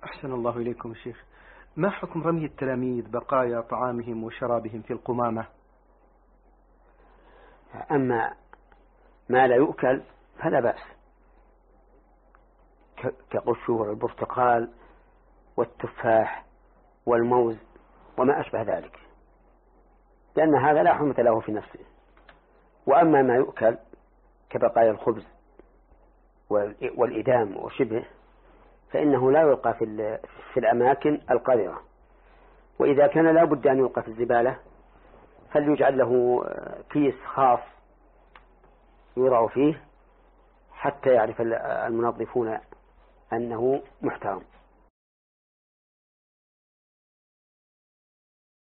أحسن الله إليكم الشيخ. ما حكم رمي التلاميذ بقايا طعامهم وشرابهم في القمامة؟ أما ما لا يؤكل فلا بأس، كقشور البرتقال والتفاح والموز وما أشبه ذلك، لأن هذا لا حرمة له في نفسه. وأما ما يؤكل كبقايا الخبز والإدام وشبه فإنه لا يلقى في الأماكن القذرة، وإذا كان لا بد أن يلقى في الزبالة فليجعل له كيس خاص يوضع فيه حتى يعرف المنظفون أنه محترم.